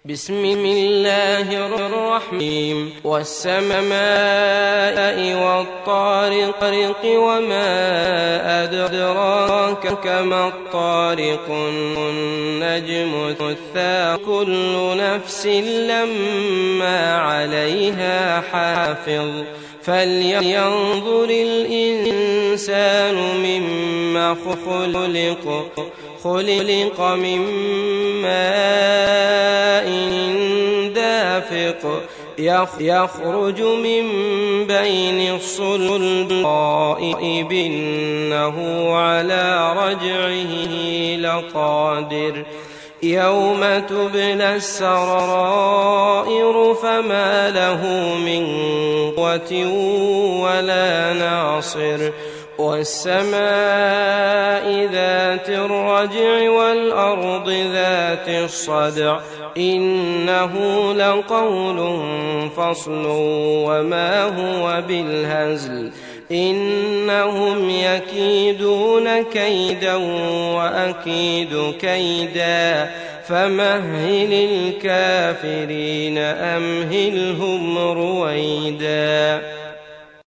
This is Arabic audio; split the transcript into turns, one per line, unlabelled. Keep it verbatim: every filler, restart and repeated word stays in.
بسم الله الرحمن والسماء والطارق وما أدراك ما الطارق النجم الثاقب كل نفس لما عليها حافظ فلينظر الإنسان مما خلق خلق من ماء دافق يخرج من بين الصلب إنه على رجعه لقادر يوم تبلى السرائر فما له من قوة ولا ناصر والسماء ذات الرجع والأرض ذات الصدع إنه لقول فصل وما هو بالهزل إنهم يكيدون كيدا وأكيد كيدا فمهل الكافرين أمهلهم رويدا.